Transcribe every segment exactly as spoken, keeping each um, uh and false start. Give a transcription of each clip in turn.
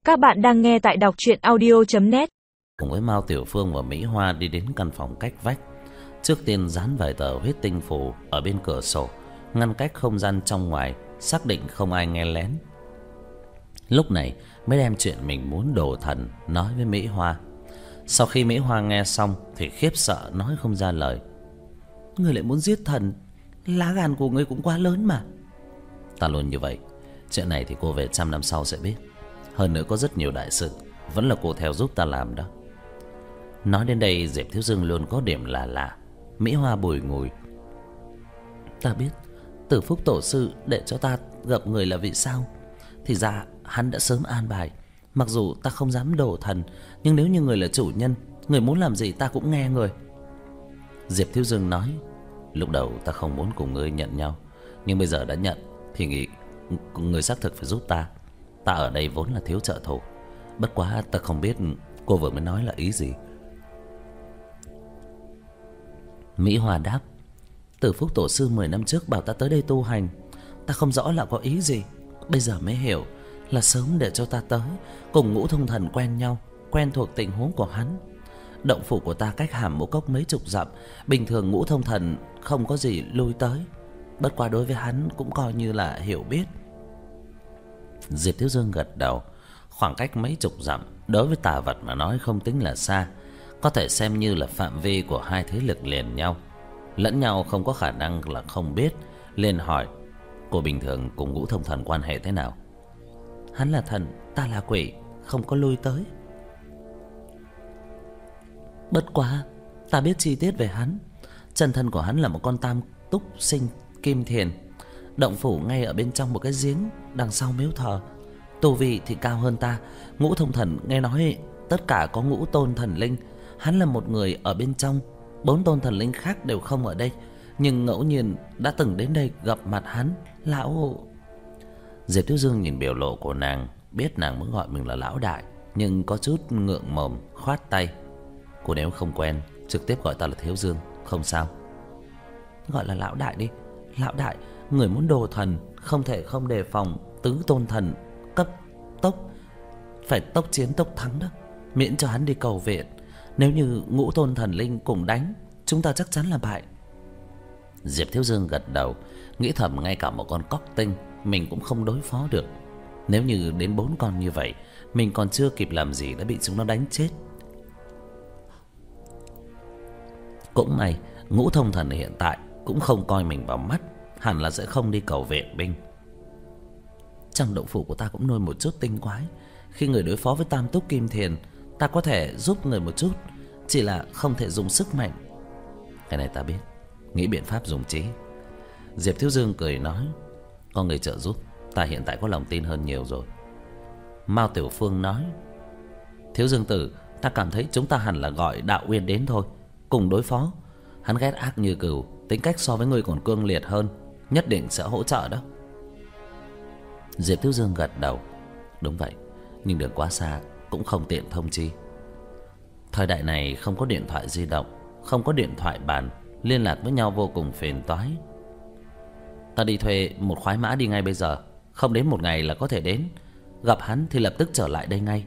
Các bạn đang nghe tại đọc truyện audio chấm net. Cùng với Mao Tiểu Phương và Mỹ Hoa đi đến căn phòng cách vách. Trước tiên dán vài tờ huyết tinh phù ở bên cửa sổ, ngăn cách không gian trong ngoài, xác định không ai nghe lén. Lúc này mới đem chuyện mình muốn đồ thần nói với Mỹ Hoa. Sau khi Mỹ Hoa nghe xong thì khiếp sợ nói không ra lời. Ngươi lại muốn giết thần, lá gan của ngươi cũng quá lớn mà. Ta luôn như vậy. Chuyện này thì cô về trăm năm sau sẽ biết. Hơn nữa có rất nhiều đại sự vẫn là cô theo giúp ta làm đó. Nói đến đây Diệp Thiếu Dương luôn có điểm là lạ. Mỹ Hoa bùi ngùi. Ta biết Tử Phúc Tổ Sư để cho ta gặp người là vì sao. Thì ra hắn đã sớm an bài. Mặc dù ta không dám đổ thần, nhưng nếu như người là chủ nhân, người muốn làm gì ta cũng nghe người. Diệp Thiếu Dương nói, lúc đầu ta không muốn cùng ngươi nhận nhau, nhưng bây giờ đã nhận thì nghĩ người xác thực phải giúp ta. Ta ở đây vốn là thiếu trợ thủ. Bất quá ta không biết cô vừa mới nói là ý gì. Mỹ Hoa đáp, Tử Phúc Tổ Sư mười năm trước bảo ta tới đây tu hành. Ta không rõ là có ý gì, bây giờ mới hiểu là sớm để cho ta tới, cùng Ngũ Thông Thần quen nhau, quen thuộc tình huống của hắn. Động phủ của ta cách Hàm Mộ Cốc mấy chục dặm, bình thường Ngũ Thông Thần không có gì lui tới. Bất quá đối với hắn cũng coi như là hiểu biết. Diệp Thiếu Dương gật đầu. Khoảng cách mấy chục dặm đối với tà vật mà nói không tính là xa, có thể xem như là phạm vi của hai thế lực liền nhau, lẫn nhau không có khả năng là không biết. Liền hỏi, cô bình thường cùng Ngũ Thông Thần quan hệ thế nào? Hắn là thần, ta là quỷ, không có lui tới. Bất quá ta biết chi tiết về hắn. Chân thân của hắn là một con tam túc sinh kim thiền, động phủ ngay ở bên trong một cái giếng đằng sau miếu thờ. Tu vi thì cao hơn ta. Ngũ Thông Thần nghe nói tất cả có ngũ tôn thần linh, hắn là một người ở bên trong. Bốn tôn thần linh khác đều không ở đây, nhưng ngẫu nhiên đã từng đến đây gặp mặt hắn. Lão... Diệp Thiếu Dương nhìn biểu lộ của nàng, biết nàng muốn gọi mình là lão đại, nhưng có chút ngượng mồm khoát tay. Cô nếu không quen, trực tiếp gọi ta là Thiếu Dương, không sao. Gọi là lão đại đi. Lão đại, người muốn đồ thần không thể không đề phòng tứ tôn thần cấp tốc, phải tốc chiến tốc thắng đó, miễn cho hắn đi cầu viện. Nếu như ngũ tôn thần linh cùng đánh, chúng ta chắc chắn là bại. Diệp Thiếu Dương gật đầu, nghĩ thầm ngay cả một con cóc tinh mình cũng không đối phó được. Nếu như đến bốn con như vậy, mình còn chưa kịp làm gì đã bị chúng nó đánh chết. Cũng may Ngũ Thông Thần hiện tại cũng không coi mình vào mắt, hẳn là sẽ không đi cầu viện binh. Trong động phủ của ta cũng nuôi một chút tinh quái. Khi người đối phó với tam túc kim thiền, ta có thể giúp người một chút, chỉ là không thể dùng sức mạnh. Cái này ta biết, nghĩ biện pháp dùng trí. Diệp Thiếu Dương cười nói, có người trợ giúp, ta hiện tại có lòng tin hơn nhiều rồi. Mao Tiểu Phương nói, Thiếu Dương tử, ta cảm thấy chúng ta hẳn là gọi Đạo Uyên đến thôi, cùng đối phó. Hắn ghét ác như cừu, tính cách so với người còn cương liệt hơn, nhất định sẽ hỗ trợ đó. Diệp Thiếu Dương gật đầu. Đúng vậy, nhưng đường quá xa, cũng không tiện thông chi. Thời đại này không có điện thoại di động, không có điện thoại bàn, liên lạc với nhau vô cùng phiền toái. Ta đi thuê một khoái mã đi ngay bây giờ, không đến một ngày là có thể đến. Gặp hắn thì lập tức trở lại đây ngay.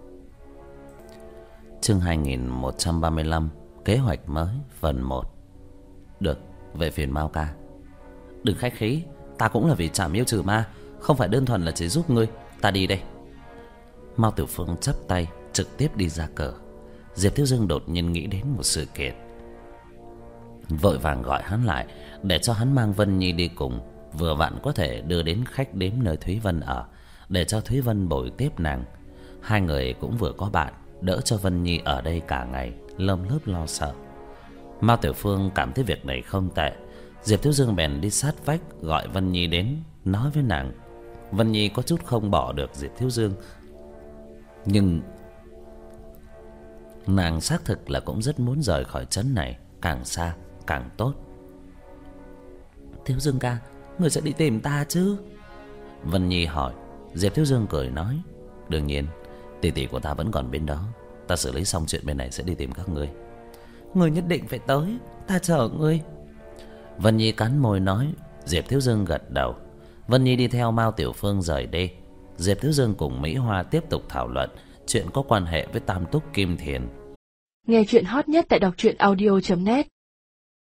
Chương hai nghìn một trăm ba mươi lăm, kế hoạch mới phần một. Được, về phiền Mao ca. Đừng khách khí, ta cũng là vì trảm yêu trừ ma, không phải đơn thuần là chỉ giúp ngươi. Ta đi đây. Mao Tiểu Phương chắp tay trực tiếp đi ra cửa. Diệp Thiếu Dương đột nhiên nghĩ đến một sự kiện, vội vàng gọi hắn lại để cho hắn mang Vân Nhi đi cùng, vừa vặn có thể đưa đến khách đếm nơi Thúy Vân ở, để cho Thúy Vân bồi tiếp nàng. Hai người cũng vừa có bạn, đỡ cho Vân Nhi ở đây cả ngày lơm lớp lo sợ. Mao Tiểu Phương cảm thấy việc này không tệ. Diệp Thiếu Dương bèn đi sát vách gọi Vân Nhi đến, nói với nàng. Vân Nhi có chút không bỏ được Diệp Thiếu Dương, nhưng nàng xác thực là cũng rất muốn rời khỏi trấn này, càng xa càng tốt. Thiếu Dương ca, người sẽ đi tìm ta chứ? Vân Nhi hỏi. Diệp Thiếu Dương cười nói, đương nhiên, tỷ tỷ của ta vẫn còn bên đó. Ta xử lý xong chuyện bên này sẽ đi tìm các ngươi. Ngươi nhất định phải tới, ta chờ ngươi. Vân Nhi cắn môi nói. Diệp Thiếu Dương gật đầu. Vân Nhi đi theo Mao Tiểu Phương rời đi. Diệp Thiếu Dương cùng Mỹ Hoa tiếp tục thảo luận chuyện có quan hệ với Tam Túc Kim Thiền. Nghe chuyện hot nhất tại đọc truyện audio chấm net.